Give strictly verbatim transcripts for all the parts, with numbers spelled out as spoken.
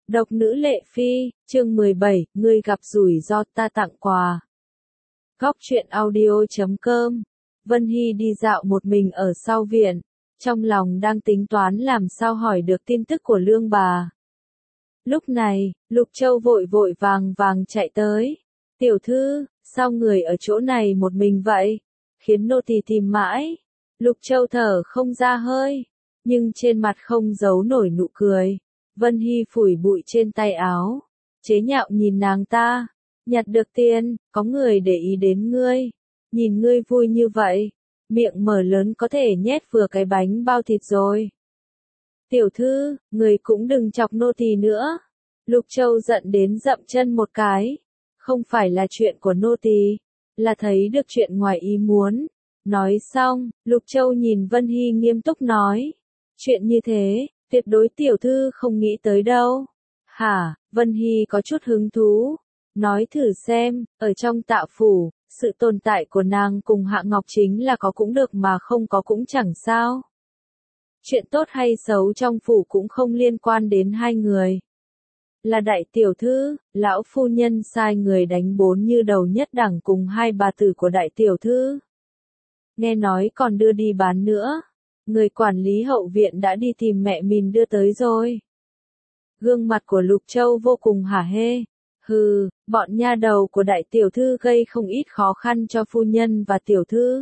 Độc nữ Lệ Phi, chương mười bảy, ngươi gặp rủi ro ta tặng quà. Góc truyện audio chấm com. Vân Hy đi dạo một mình ở sau viện, trong lòng đang tính toán làm sao hỏi được tin tức của Lương bà. Lúc này, Lục Châu vội vội vàng vàng chạy tới. Tiểu thư, sao người ở chỗ này một mình vậy? Khiến nô tỳ tìm mãi. Lục Châu thở không ra hơi, nhưng trên mặt không giấu nổi nụ cười. Vân Hy phủi bụi trên tay áo, chế nhạo nhìn nàng ta, nhặt được tiền, có người để ý đến ngươi, nhìn ngươi vui như vậy, miệng mở lớn có thể nhét vừa cái bánh bao thịt rồi. Tiểu thư, người cũng đừng chọc nô tỳ nữa. Lục Châu giận đến dậm chân một cái, không phải là chuyện của nô tỳ, là thấy được chuyện ngoài ý muốn. Nói xong, Lục Châu nhìn Vân Hy nghiêm túc nói, chuyện như thế, tuyệt đối tiểu thư không nghĩ tới đâu. Hả? Vân Hy có chút hứng thú. Nói thử xem, ở trong Tạ phủ, sự tồn tại của nàng cùng Hạ Ngọc chính là có cũng được mà không có cũng chẳng sao. Chuyện tốt hay xấu trong phủ cũng không liên quan đến hai người. Là đại tiểu thư, lão phu nhân sai người đánh bốn như đầu nhất đẳng cùng hai bà tử của đại tiểu thư. Nghe nói còn đưa đi bán nữa. Người quản lý hậu viện đã đi tìm mẹ mình đưa tới rồi. Gương mặt của Lục Châu vô cùng hả hê. Hừ, bọn nha đầu của đại tiểu thư gây không ít khó khăn cho phu nhân và tiểu thư.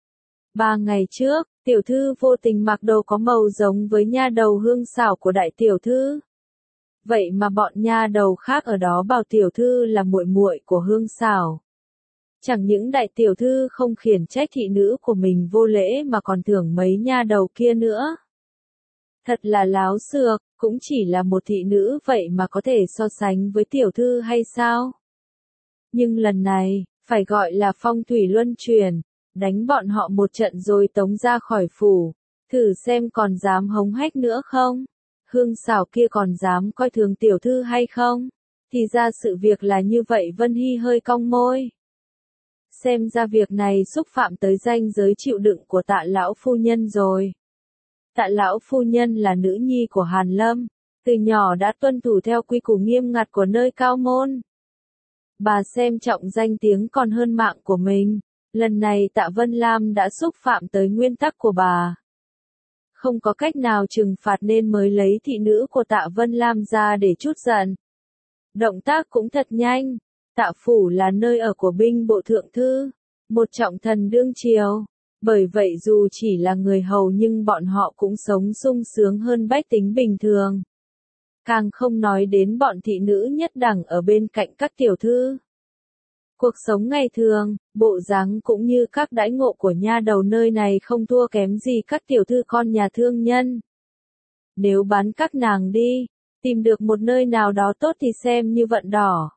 Ba ngày trước, tiểu thư vô tình mặc đồ có màu giống với nha đầu Hương Xảo của đại tiểu thư. Vậy mà bọn nha đầu khác ở đó bảo tiểu thư là muội muội của Hương Xảo. Chẳng những đại tiểu thư không khiển trách thị nữ của mình vô lễ mà còn thưởng mấy nha đầu kia nữa. Thật là láo xược, cũng chỉ là một thị nữ vậy mà có thể so sánh với tiểu thư hay sao? Nhưng lần này, phải gọi là phong thủy luân chuyển, đánh bọn họ một trận rồi tống ra khỏi phủ, thử xem còn dám hống hách nữa không? Hương Xảo kia còn dám coi thường tiểu thư hay không? Thì ra sự việc là như vậy. Vân Hy hơi cong môi. Xem ra việc này xúc phạm tới ranh giới chịu đựng của Tạ lão phu nhân rồi. Tạ lão phu nhân là nữ nhi của Hàn Lâm, từ nhỏ đã tuân thủ theo quy củ nghiêm ngặt của nơi cao môn. Bà xem trọng danh tiếng còn hơn mạng của mình, lần này Tạ Vân Lam đã xúc phạm tới nguyên tắc của bà. Không có cách nào trừng phạt nên mới lấy thị nữ của Tạ Vân Lam ra để trút giận. Động tác cũng thật nhanh. Tạ phủ là nơi ở của binh bộ thượng thư, một trọng thần đương triều, bởi vậy dù chỉ là người hầu nhưng bọn họ cũng sống sung sướng hơn bách tính bình thường. Càng không nói đến bọn thị nữ nhất đẳng ở bên cạnh các tiểu thư. Cuộc sống ngày thường, bộ dáng cũng như các đãi ngộ của nha đầu nơi này không thua kém gì các tiểu thư con nhà thương nhân. Nếu bán các nàng đi, tìm được một nơi nào đó tốt thì xem như vận đỏ.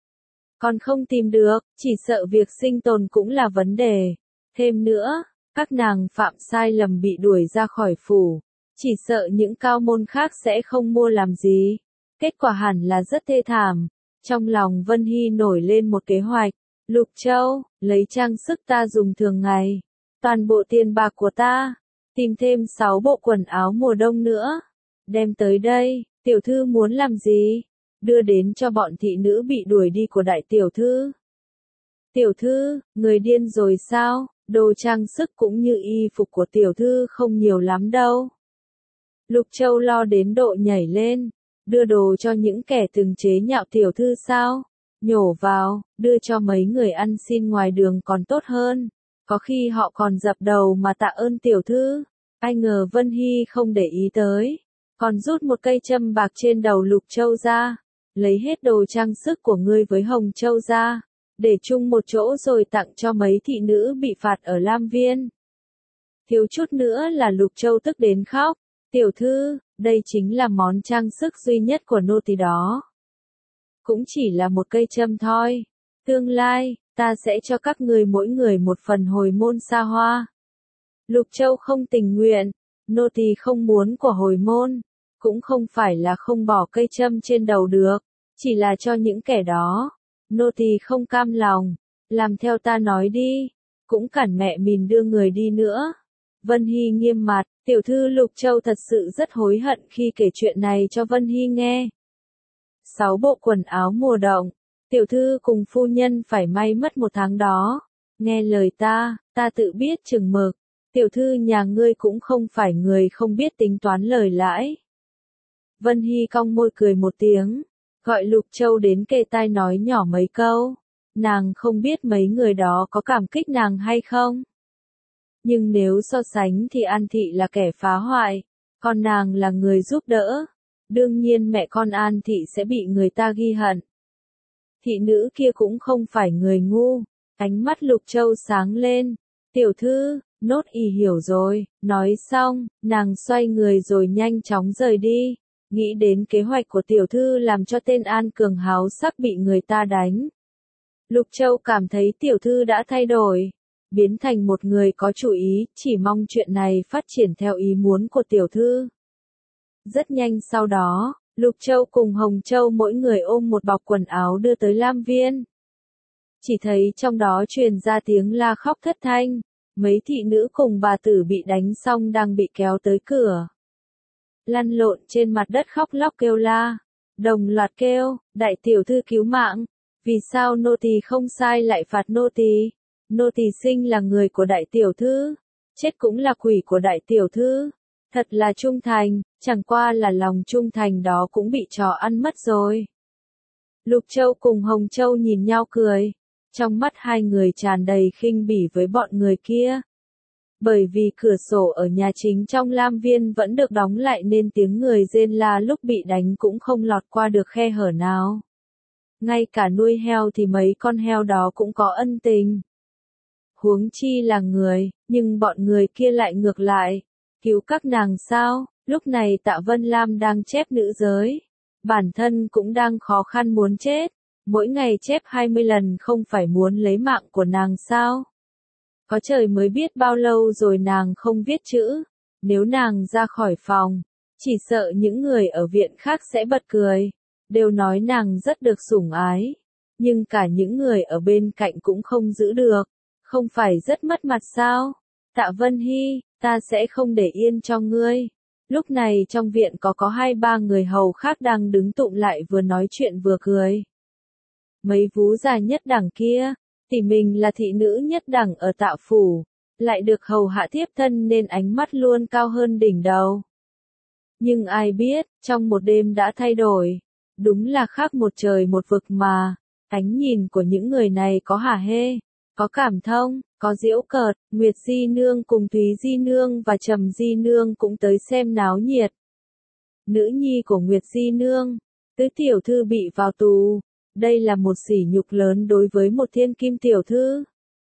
Còn không tìm được, chỉ sợ việc sinh tồn cũng là vấn đề. Thêm nữa, các nàng phạm sai lầm bị đuổi ra khỏi phủ, chỉ sợ những cao môn khác sẽ không mua làm gì. Kết quả hẳn là rất thê thảm. Trong lòng Vân Hy nổi lên một kế hoạch. Lục Châu, lấy trang sức ta dùng thường ngày, toàn bộ tiền bạc của ta, tìm thêm sáu bộ quần áo mùa đông nữa, đem tới đây. Tiểu thư muốn làm gì? Đưa đến cho bọn thị nữ bị đuổi đi của đại tiểu thư. Tiểu thư, người điên rồi sao? Đồ trang sức cũng như y phục của tiểu thư không nhiều lắm đâu. Lục Châu lo đến độ nhảy lên, đưa đồ cho những kẻ từng chế nhạo tiểu thư sao? Nhổ vào, đưa cho mấy người ăn xin ngoài đường còn tốt hơn. Có khi họ còn dập đầu mà tạ ơn tiểu thư. Ai ngờ Vân Hy không để ý tới, còn rút một cây châm bạc trên đầu Lục Châu ra. Lấy hết đồ trang sức của ngươi với Hồng Châu ra, để chung một chỗ rồi tặng cho mấy thị nữ bị phạt ở Lam Viên. Thiếu chút nữa là Lục Châu tức đến khóc. Tiểu thư, đây chính là món trang sức duy nhất của nô tỳ đó. Cũng chỉ là một cây châm thôi. Tương lai, ta sẽ cho các người mỗi người một phần hồi môn xa hoa. Lục Châu không tình nguyện, nô tỳ không muốn của hồi môn. Cũng không phải là không bỏ cây châm trên đầu được, chỉ là cho những kẻ đó. Nô tỳ không cam lòng, làm theo ta nói đi, cũng cản mẹ mình đưa người đi nữa. Vân Hy nghiêm mặt, tiểu thư Lục Châu thật sự rất hối hận khi kể chuyện này cho Vân Hy nghe. sáu bộ quần áo mùa đông. Tiểu thư cùng phu nhân phải may mất một tháng đó. Nghe lời ta, ta tự biết chừng mực. Tiểu thư nhà ngươi cũng không phải người không biết tính toán lời lãi. Vân Hy cong môi cười một tiếng, gọi Lục Châu đến kề tai nói nhỏ mấy câu. Nàng không biết mấy người đó có cảm kích nàng hay không. Nhưng nếu so sánh thì An Thị là kẻ phá hoại, còn nàng là người giúp đỡ. Đương nhiên mẹ con An Thị sẽ bị người ta ghi hận. Thị nữ kia cũng không phải người ngu. Ánh mắt Lục Châu sáng lên. Tiểu thư, nốt y hiểu rồi. Nói xong, nàng xoay người rồi nhanh chóng rời đi. Nghĩ đến kế hoạch của tiểu thư làm cho tên An Cường háo sắc bị người ta đánh. Lục Châu cảm thấy tiểu thư đã thay đổi. Biến thành một người có chủ ý, chỉ mong chuyện này phát triển theo ý muốn của tiểu thư. Rất nhanh sau đó, Lục Châu cùng Hồng Châu mỗi người ôm một bọc quần áo đưa tới Lam Viên. Chỉ thấy trong đó truyền ra tiếng la khóc thất thanh, mấy thị nữ cùng bà tử bị đánh xong đang bị kéo tới cửa. Lăn lộn trên mặt đất khóc lóc kêu la, đồng loạt kêu, đại tiểu thư cứu mạng, vì sao nô tỳ không sai lại phạt nô tỳ? Nô tỳ sinh là người của đại tiểu thư, chết cũng là quỷ của đại tiểu thư, thật là trung thành, chẳng qua là lòng trung thành đó cũng bị trò ăn mất rồi. Lục Châu cùng Hồng Châu nhìn nhau cười, trong mắt hai người tràn đầy khinh bỉ với bọn người kia. Bởi vì cửa sổ ở nhà chính trong Lam Viên vẫn được đóng lại nên tiếng người rên la lúc bị đánh cũng không lọt qua được khe hở nào. Ngay cả nuôi heo thì mấy con heo đó cũng có ân tình. Huống chi là người, nhưng bọn người kia lại ngược lại. Cứu các nàng sao? Lúc này Tạ Vân Lam đang chép nữ giới. Bản thân cũng đang khó khăn muốn chết. Mỗi ngày chép hai mươi lần không phải muốn lấy mạng của nàng sao? Có trời mới biết bao lâu rồi nàng không viết chữ. Nếu nàng ra khỏi phòng, chỉ sợ những người ở viện khác sẽ bật cười. Đều nói nàng rất được sủng ái. Nhưng cả những người ở bên cạnh cũng không giữ được. Không phải rất mất mặt sao? Tạ Vân Hy, ta sẽ không để yên cho ngươi. Lúc này trong viện có có hai ba người hầu khác đang đứng tụng lại vừa nói chuyện vừa cười. Mấy vú già nhất đẳng kia, thì mình là thị nữ nhất đẳng ở Tạ phủ, lại được hầu hạ thiếp thân nên ánh mắt luôn cao hơn đỉnh đầu. Nhưng ai biết, trong một đêm đã thay đổi. Đúng là khác một trời một vực mà. Ánh nhìn của những người này có hả hê, có cảm thông, có giễu cợt. Nguyệt Di Nương cùng Thúy Di Nương và Trầm Di Nương cũng tới xem náo nhiệt. Nữ nhi của Nguyệt Di Nương, tứ tiểu thư bị vào tù. Đây là một sỉ nhục lớn đối với một thiên kim tiểu thư.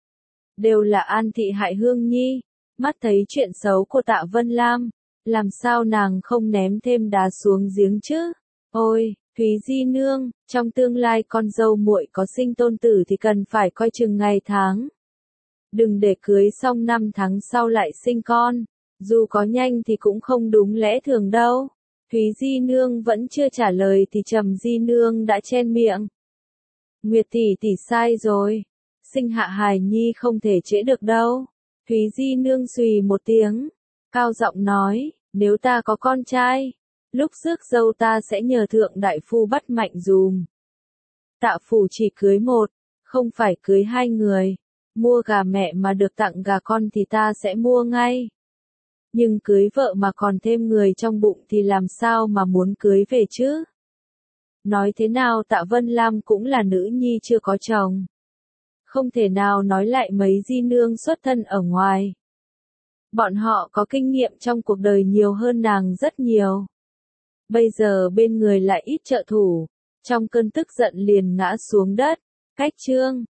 Đều là An Thị hại Hương Nhi. Mắt thấy chuyện xấu của Tạ Vân Lam, làm sao nàng không ném thêm đá xuống giếng chứ? Ôi, Thúy Di Nương, trong tương lai con dâu muội có sinh tôn tử thì cần phải coi chừng ngày tháng. Đừng để cưới xong năm tháng sau lại sinh con, dù có nhanh thì cũng không đúng lẽ thường đâu. Thúy Di Nương vẫn chưa trả lời thì Trầm Di Nương đã chen miệng. Nguyệt tỷ tỷ sai rồi, sinh hạ hài nhi không thể trễ được đâu. Thúy Di Nương xùy một tiếng, cao giọng nói, nếu ta có con trai, lúc rước dâu ta sẽ nhờ thượng đại phu bắt mạnh dùm. Tạ phủ chỉ cưới một, không phải cưới hai người. Mua gà mẹ mà được tặng gà con thì ta sẽ mua ngay. Nhưng cưới vợ mà còn thêm người trong bụng thì làm sao mà muốn cưới về chứ? Nói thế nào Tạ Vân Lam cũng là nữ nhi chưa có chồng. Không thể nào nói lại mấy di nương xuất thân ở ngoài. Bọn họ có kinh nghiệm trong cuộc đời nhiều hơn nàng rất nhiều. Bây giờ bên người lại ít trợ thủ, trong cơn tức giận liền ngã xuống đất. Cách chương